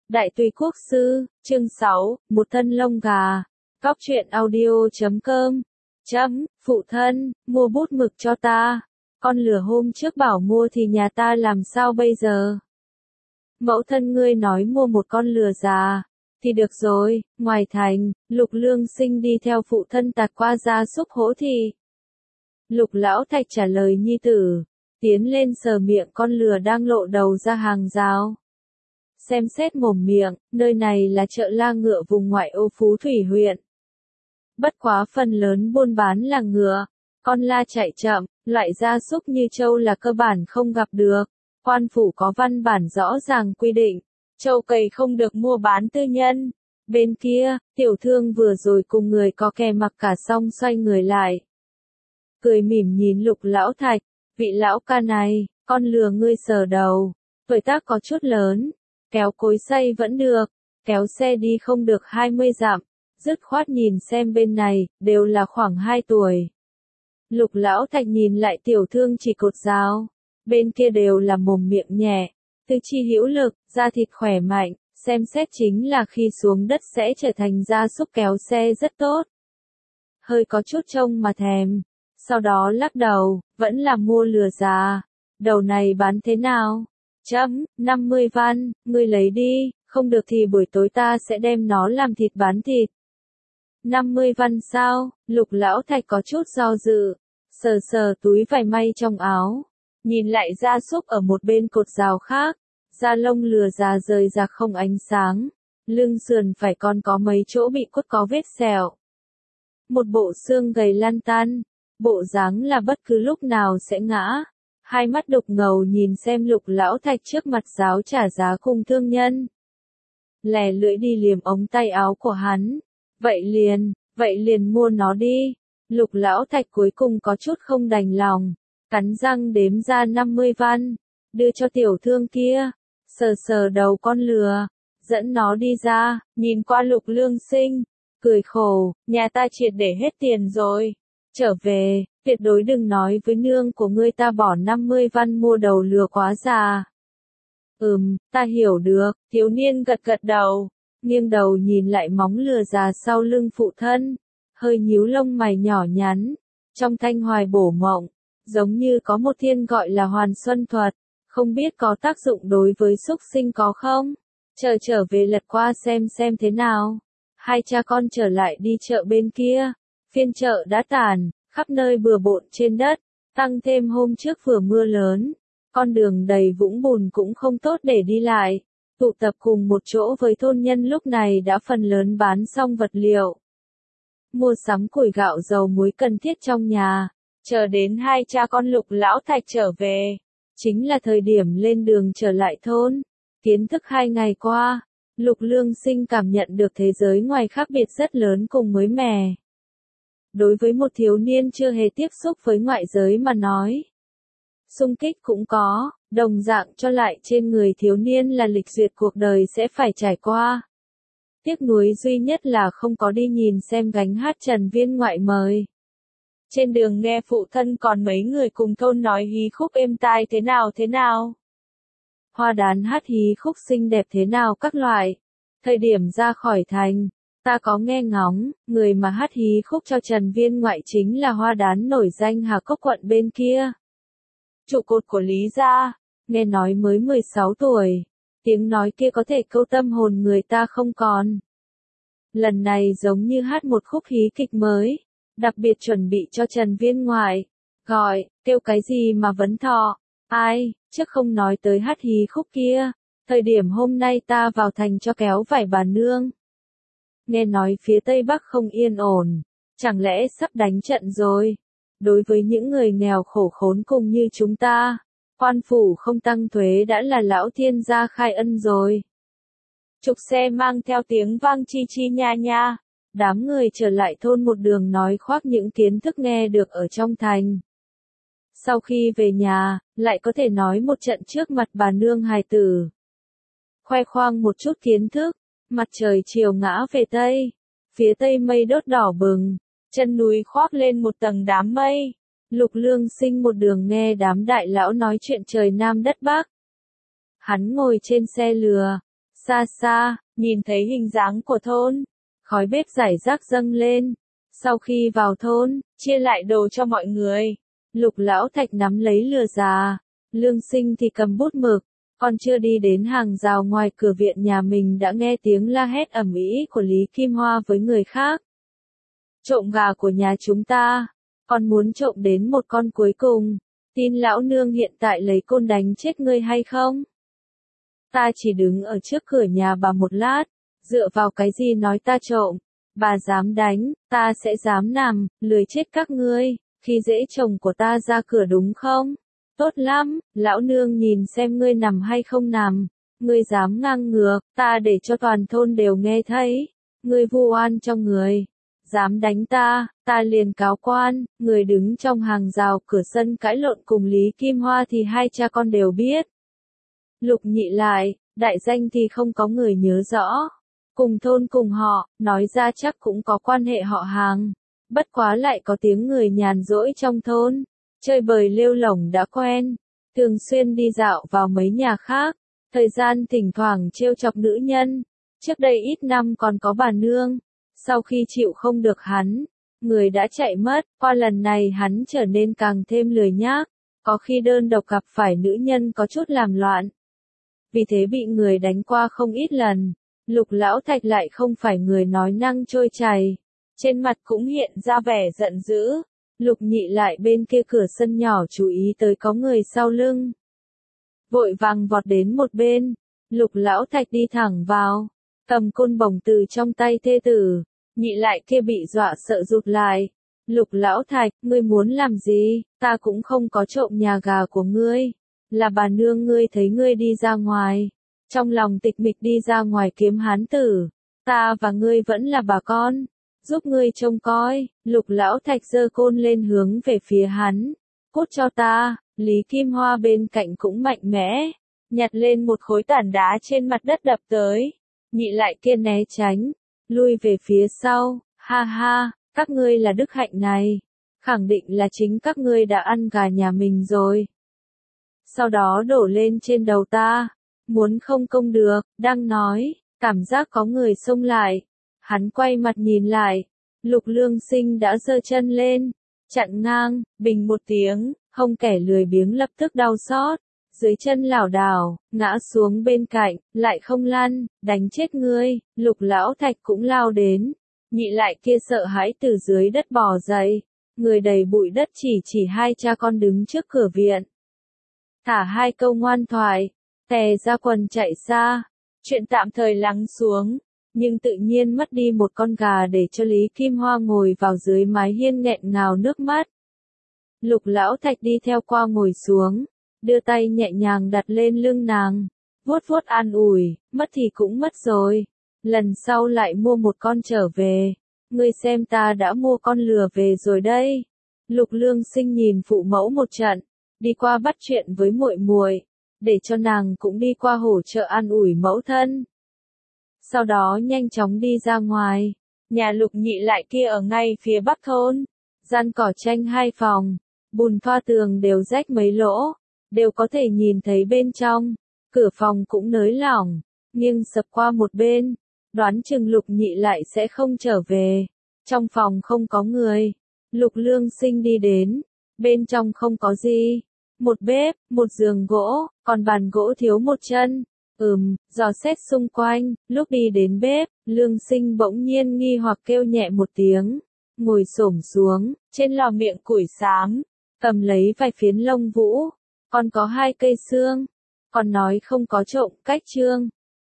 Đại Tùy Quốc Sư, chương 6, một thân lông gà. Cóc truyện audio.com. Phụ thân, mua bút mực cho ta. Con lừa hôm trước bảo mua thì nhà ta làm sao bây giờ? Mẫu thân ngươi nói mua một con lừa già. Thì được rồi, ngoài thành, Lục Lương Sinh đi theo phụ thân tạt qua gia súc hỗ thì. Lục Lão Thạch trả lời nhi tử, tiến lên sờ miệng con lừa đang lộ đầu ra hàng rào. Xem xét mồm miệng, nơi này là chợ La Ngựa vùng ngoại ô Phú Thủy huyện. Bất quá phần lớn buôn bán là ngựa, con la chạy chậm, loại gia súc như trâu là cơ bản không gặp được. Quan phủ có văn bản rõ ràng quy định, trâu cày không được mua bán tư nhân. Bên kia, tiểu thương vừa rồi cùng người có kè mặc cả xong xoay người lại. Cười mỉm nhìn Lục Lão Thạch, vị lão ca này, con lừa ngươi sờ đầu, tuổi tác có chút lớn. Kéo cối xay vẫn được, kéo xe đi không được 20 dặm, dứt khoát nhìn xem bên này, đều là khoảng 2 tuổi. Lục Lão Thạch nhìn lại tiểu thương chỉ cột rào, bên kia đều là mồm miệng nhẹ, tư chi hữu lực, da thịt khỏe mạnh, xem xét chính là khi xuống đất sẽ trở thành gia súc kéo xe rất tốt. Hơi có chút trông mà thèm, sau đó lắc đầu, vẫn là mua lừa già, đầu này bán thế nào? 50 văn, ngươi lấy đi, không được thì buổi tối ta sẽ đem nó làm thịt bán thịt. 50 văn sao? Lục Lão Thạch có chút do dự, sờ sờ túi vải may trong áo, nhìn lại gia súc ở một bên cột rào khác, da lông lừa già rời ra không ánh sáng, lưng sườn phải còn có mấy chỗ bị cốt có vết sẹo. Một bộ xương gầy lăn tăn, bộ dáng là bất cứ lúc nào sẽ ngã. Hai mắt đục ngầu nhìn xem Lục Lão Thạch trước mặt giáo trả giá cùng thương nhân. Lè lưỡi đi liềm ống tay áo của hắn. Vậy liền mua nó đi. Lục Lão Thạch cuối cùng có chút không đành lòng. Cắn răng đếm ra 50 văn. Đưa cho tiểu thương kia. Sờ sờ đầu con lừa. Dẫn nó đi ra, nhìn qua Lục Lương Sinh. Cười khổ, nhà ta triệt để hết tiền rồi. Trở về, tuyệt đối đừng nói với nương của ngươi ta bỏ 50 văn mua đầu lừa quá già. Ta hiểu được, thiếu niên gật gật đầu, nghiêng đầu nhìn lại móng lừa già sau lưng phụ thân, hơi nhíu lông mày nhỏ nhắn, trong thanh hoài bổ mộng, giống như có một thiên gọi là Hoàn Xuân Thuật, không biết có tác dụng đối với súc sinh có không? Trở về lật qua xem thế nào. Hai cha con trở lại đi chợ bên kia. Phiên chợ đã tàn, khắp nơi bừa bộn trên đất, tăng thêm hôm trước vừa mưa lớn, con đường đầy vũng bùn cũng không tốt để đi lại, tụ tập cùng một chỗ với thôn nhân lúc này đã phần lớn bán xong vật liệu. Mua sắm củi gạo dầu muối cần thiết trong nhà, chờ đến hai cha con Lục Lão Thạch trở về, chính là thời điểm lên đường trở lại thôn. Kiến thức 2 ngày qua, Lục Lương Sinh cảm nhận được thế giới ngoài khác biệt rất lớn cùng mới mẻ. Đối với một thiếu niên chưa hề tiếp xúc với ngoại giới mà nói, xung kích cũng có, đồng dạng cho lại trên người thiếu niên là lịch duyệt cuộc đời sẽ phải trải qua. Tiếc nuối duy nhất là không có đi nhìn xem gánh hát Trần Viên ngoại mời. Trên đường nghe phụ thân còn mấy người cùng thôn nói hí khúc êm tai thế nào. Hoa đán hát hí khúc xinh đẹp thế nào các loại. Thời điểm ra khỏi thành, ta có nghe ngóng, người mà hát hí khúc cho Trần Viên ngoại chính là hoa đán nổi danh Hà Cốc quận bên kia. Trụ cột của Lý gia, nghe nói mới 16 tuổi, tiếng nói kia có thể câu tâm hồn người ta không còn. Lần này giống như hát một khúc hí kịch mới, đặc biệt chuẩn bị cho Trần Viên ngoại, kêu cái gì mà vấn thọ, ai, trước không nói tới hát hí khúc kia, thời điểm hôm nay ta vào thành cho kéo vải bà nương. Nghe nói phía Tây Bắc không yên ổn, chẳng lẽ sắp đánh trận rồi? Đối với những người nghèo khổ khốn cùng như chúng ta, quan phủ không tăng thuế đã là lão thiên gia khai ân rồi. Trục xe mang theo tiếng vang chi chi nha nha, đám người trở lại thôn một đường nói khoác những kiến thức nghe được ở trong thành. Sau khi về nhà, lại có thể nói một trận trước mặt bà nương hài tử. Khoe khoang một chút kiến thức. Mặt trời chiều ngã về Tây, phía Tây mây đốt đỏ bừng, chân núi khoác lên một tầng đám mây. Lục Lương Sinh một đường nghe đám đại lão nói chuyện trời Nam đất Bắc. Hắn ngồi trên xe lừa, Xa xa, nhìn thấy hình dáng của thôn, khói bếp rải rác dâng lên. Sau khi vào thôn, chia lại đồ cho mọi người. Lục Lão Thạch nắm lấy lừa già, Lương Sinh thì cầm bút mực, còn chưa đi đến hàng rào ngoài cửa viện nhà mình đã nghe tiếng la hét ầm ĩ của Lý Kim Hoa với người khác. Trộm gà của nhà chúng ta, còn muốn trộm đến một con cuối cùng, tin lão nương hiện tại lấy côn đánh chết ngươi hay không? Ta chỉ đứng ở trước cửa nhà bà một lát, dựa vào cái gì nói ta trộm, bà dám đánh, ta sẽ dám nằm, lười chết các ngươi, khi dễ chồng của ta ra cửa đúng không? Tốt lắm, lão nương nhìn xem ngươi nằm hay không nằm, ngươi dám ngang ngược, ta để cho toàn thôn đều nghe thấy, ngươi vu oan cho người. Dám đánh ta, ta liền cáo quan, người đứng trong hàng rào cửa sân cãi lộn cùng Lý Kim Hoa thì hai cha con đều biết. Lục Nhị lại, đại danh thì không có người nhớ rõ. Cùng thôn cùng họ, nói ra chắc cũng có quan hệ họ hàng. Bất quá lại có tiếng người nhàn rỗi trong thôn. Chơi bời lêu lổng đã quen. Thường xuyên đi dạo vào mấy nhà khác. Thời gian thỉnh thoảng trêu chọc nữ nhân. Trước đây ít năm còn có bà nương. Sau khi chịu không được hắn, người đã chạy mất. Qua lần này hắn trở nên càng thêm lười nhác. Có khi đơn độc gặp phải nữ nhân có chút làm loạn. Vì thế bị người đánh qua không ít lần. Lục Lão Thạch lại không phải người nói năng trôi chảy. Trên mặt cũng hiện ra vẻ giận dữ. Lục Nhị lại bên kia cửa sân nhỏ chú ý tới có người sau lưng. Vội vàng vọt đến một bên. Lục Lão Thạch đi thẳng vào. Cầm côn bổng từ trong tay thê tử. Nhị lại kia bị dọa sợ rụt lại. Lục Lão Thạch, ngươi muốn làm gì? Ta cũng không có trộm nhà gà của ngươi. Là bà nương ngươi thấy ngươi đi ra ngoài. Trong lòng tịch mịch đi ra ngoài kiếm hán tử. Ta và ngươi vẫn là bà con. Giúp ngươi trông coi. Lục Lão Thạch giơ côn lên hướng về phía hắn. Cút cho ta. Lý Kim Hoa bên cạnh cũng mạnh mẽ. Nhặt lên một khối tảng đá trên mặt đất đập tới. Nhị lại kia né tránh. Lui về phía sau. Ha ha, các ngươi là đức hạnh này. Khẳng định là chính các ngươi đã ăn gà nhà mình rồi. Sau đó đổ lên trên đầu ta. Muốn không công được, đang nói, cảm giác có người xông lại. Hắn quay mặt nhìn lại. Lục Lương Sinh đã giơ chân lên. Chặn ngang, bình một tiếng, không kẻ lười biếng lập tức đau xót. Dưới chân lảo đảo, ngã xuống bên cạnh, lại không lăn, đánh chết ngươi. Lục Lão Thạch cũng lao đến. Nhị lại kia sợ hãi từ dưới đất bò dậy. Người đầy bụi đất chỉ hai cha con đứng trước cửa viện. Thả hai câu ngoan thoại. Tè ra quần chạy xa. Chuyện tạm thời lắng xuống. Nhưng tự nhiên mất đi một con gà để cho Lý Kim Hoa ngồi vào dưới mái hiên nghẹn ngào nước mắt. Lục Lão Thạch đi theo qua ngồi xuống. Đưa tay nhẹ nhàng đặt lên lưng nàng. Vuốt vuốt an ủi, mất thì cũng mất rồi. Lần sau lại mua một con trở về. Ngươi xem ta đã mua con lừa về rồi đây. Lục Lương Sinh nhìn phụ mẫu một trận. Đi qua bắt chuyện với muội muội. Để cho nàng cũng đi qua hỗ trợ an ủi mẫu thân. Sau đó nhanh chóng đi ra ngoài. Nhà Lục Nhị lại kia ở ngay phía bắc thôn. Gian cỏ tranh hai phòng. Bùn thoa tường đều rách mấy lỗ. Đều có thể nhìn thấy bên trong. Cửa phòng cũng nới lỏng. Nhưng sập qua một bên. Đoán chừng Lục Nhị lại sẽ không trở về. Trong phòng không có người. Lục Lương Sinh đi đến. Bên trong không có gì. Một bếp, một giường gỗ, còn bàn gỗ thiếu một chân. Dò xét xung quanh, lúc đi đến bếp, Lương Sinh bỗng nhiên nghi hoặc kêu nhẹ một tiếng. Ngồi xổm xuống, trên lò miệng củi xám, cầm lấy vài phiến lông vũ, còn có hai cây xương. Còn nói không có trộm, cách trương.